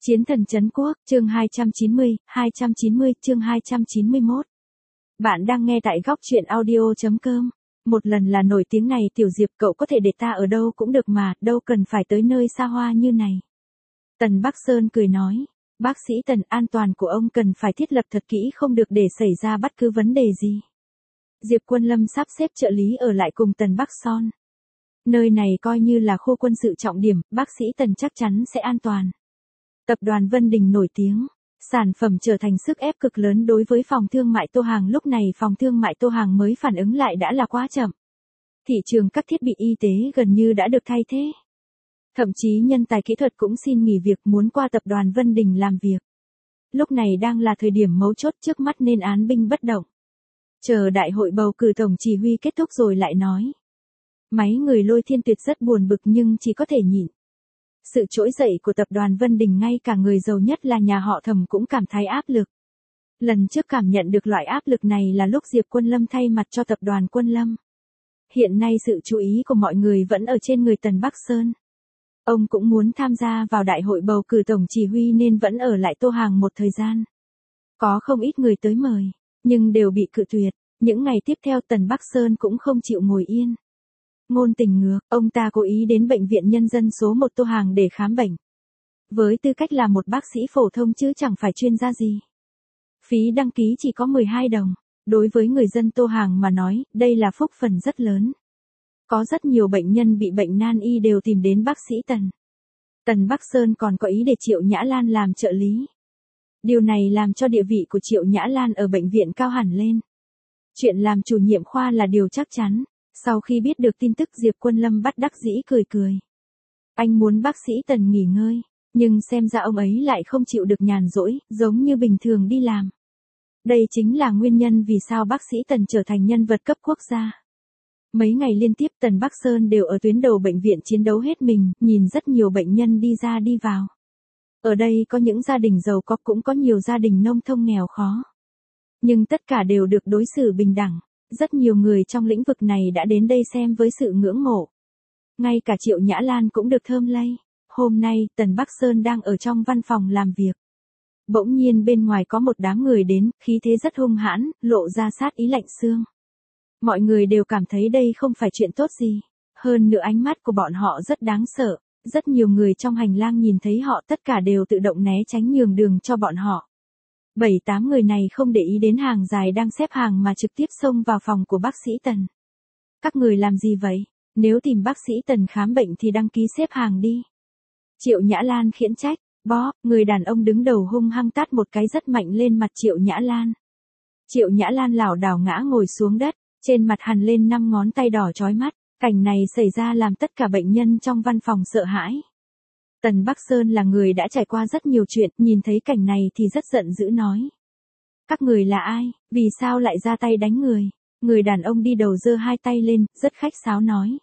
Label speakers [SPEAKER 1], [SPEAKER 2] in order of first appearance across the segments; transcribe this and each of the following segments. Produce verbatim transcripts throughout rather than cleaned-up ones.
[SPEAKER 1] Chiến thần trấn quốc, chương hai trăm chín mươi, hai trăm chín mươi, chương hai trăm chín mươi mốt. Bạn đang nghe tại góc truyện audio chấm com. Một lần là nổi tiếng này Tiểu Diệp, cậu có thể để ta ở đâu cũng được mà, đâu cần phải tới nơi xa hoa như này. Tần Bắc Sơn cười nói, bác sĩ Tần, an toàn của ông cần phải thiết lập thật kỹ, không được để xảy ra bất cứ vấn đề gì. Diệp Quân Lâm sắp xếp trợ lý ở lại cùng Tần Bắc Son. Nơi này coi như là khu quân sự trọng điểm, bác sĩ Tần chắc chắn sẽ an toàn. Tập đoàn Vân Đình nổi tiếng, sản phẩm trở thành sức ép cực lớn đối với phòng thương mại Tô Hàng. Lúc này phòng thương mại Tô Hàng mới phản ứng lại đã là quá chậm. Thị trường các thiết bị y tế gần như đã được thay thế. Thậm chí nhân tài kỹ thuật cũng xin nghỉ việc muốn qua tập đoàn Vân Đình làm việc. Lúc này đang là thời điểm mấu chốt, trước mắt nên án binh bất động. Chờ đại hội bầu cử tổng chỉ huy kết thúc rồi lại nói. Máy người Lôi Thiên Tuyệt rất buồn bực nhưng chỉ có thể nhịn. Sự trỗi dậy của tập đoàn Vân Đình ngay cả người giàu nhất là nhà họ Thẩm cũng cảm thấy áp lực. Lần trước cảm nhận được loại áp lực này là lúc Diệp Quân Lâm thay mặt cho tập đoàn Quân Lâm. Hiện nay sự chú ý của mọi người vẫn ở trên người Tần Bắc Sơn. Ông cũng muốn tham gia vào đại hội bầu cử tổng chỉ huy nên vẫn ở lại Tô Hàng một thời gian. Có không ít người tới mời, nhưng đều bị cự tuyệt. Những ngày tiếp theo Tần Bắc Sơn cũng không chịu ngồi yên. Ngôn tình ngược, ông ta cố ý đến bệnh viện nhân dân số một Tô Hàng để khám bệnh. Với tư cách là một bác sĩ phổ thông chứ chẳng phải chuyên gia gì. Phí đăng ký chỉ có mười hai đồng. Đối với người dân Tô Hàng mà nói, đây là phúc phần rất lớn. Có rất nhiều bệnh nhân bị bệnh nan y đều tìm đến bác sĩ Tần. Tần Bắc Sơn còn có ý để Triệu Nhã Lan làm trợ lý. Điều này làm cho địa vị của Triệu Nhã Lan ở bệnh viện cao hẳn lên. Chuyện làm chủ nhiệm khoa là điều chắc chắn. Sau khi biết được tin tức, Diệp Quân Lâm bắt đắc dĩ cười cười. Anh muốn bác sĩ Tần nghỉ ngơi, nhưng xem ra ông ấy lại không chịu được nhàn rỗi, giống như bình thường đi làm. Đây chính là nguyên nhân vì sao bác sĩ Tần trở thành nhân vật cấp quốc gia. Mấy ngày liên tiếp Tần Bắc Sơn đều ở tuyến đầu bệnh viện chiến đấu hết mình, nhìn rất nhiều bệnh nhân đi ra đi vào. Ở đây có những gia đình giàu có, cũng có nhiều gia đình nông thôn nghèo khó. Nhưng tất cả đều được đối xử bình đẳng. Rất nhiều người trong lĩnh vực này đã đến đây xem với sự ngưỡng mộ. Ngay cả Triệu Nhã Lan cũng được thơm lây. Hôm nay, Tần Bắc Sơn đang ở trong văn phòng làm việc. Bỗng nhiên bên ngoài có một đám người đến, khí thế rất hung hãn, lộ ra sát ý lạnh xương. Mọi người đều cảm thấy đây không phải chuyện tốt gì. Hơn nữa ánh mắt của bọn họ rất đáng sợ. Rất nhiều người trong hành lang nhìn thấy họ tất cả đều tự động né tránh nhường đường cho bọn họ. Bảy tám người này không để ý đến hàng dài đang xếp hàng mà trực tiếp xông vào phòng của bác sĩ Tần. Các người làm gì vậy? Nếu tìm bác sĩ Tần khám bệnh thì đăng ký xếp hàng đi. Triệu Nhã Lan khiển trách. Bó, người đàn ông đứng đầu hung hăng tát một cái rất mạnh lên mặt Triệu Nhã Lan. Triệu Nhã Lan lảo đảo ngã ngồi xuống đất, trên mặt hằn lên năm ngón tay đỏ chói mắt. Cảnh này xảy ra làm tất cả bệnh nhân trong văn phòng sợ hãi. Tần Bắc Sơn là người đã trải qua rất nhiều chuyện, nhìn thấy cảnh này thì rất giận dữ nói. Các người là ai, vì sao lại ra tay đánh người? Người đàn ông đi đầu giơ hai tay lên, rất khách sáo nói.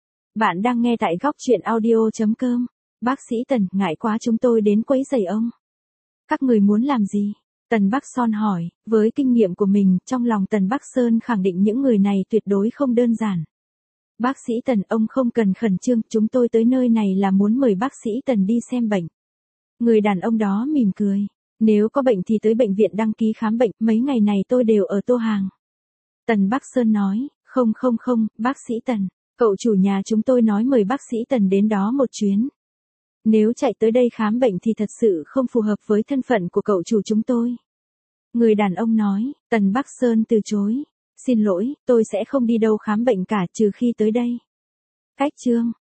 [SPEAKER 1] Bạn đang nghe tại góc truyện audio chấm com. Bác sĩ Tần, ngại quá chúng tôi đến quấy rầy ông. Các người muốn làm gì? Tần Bắc Son hỏi, với kinh nghiệm của mình, trong lòng Tần Bắc Sơn khẳng định những người này tuyệt đối không đơn giản. Bác sĩ Tần, ông không cần khẩn trương, chúng tôi tới nơi này là muốn mời bác sĩ Tần đi xem bệnh. Người đàn ông đó mỉm cười. Nếu có bệnh thì tới bệnh viện đăng ký khám bệnh, mấy ngày này tôi đều ở Tô Hàng. Tần Bắc Sơn nói, không không không, bác sĩ Tần, cậu chủ nhà chúng tôi nói mời bác sĩ Tần đến đó một chuyến. Nếu chạy tới đây khám bệnh thì thật sự không phù hợp với thân phận của cậu chủ chúng tôi. Người đàn ông nói, Tần Bắc Sơn từ chối. Xin lỗi, tôi sẽ không đi đâu khám bệnh cả trừ khi tới đây. Cách chương.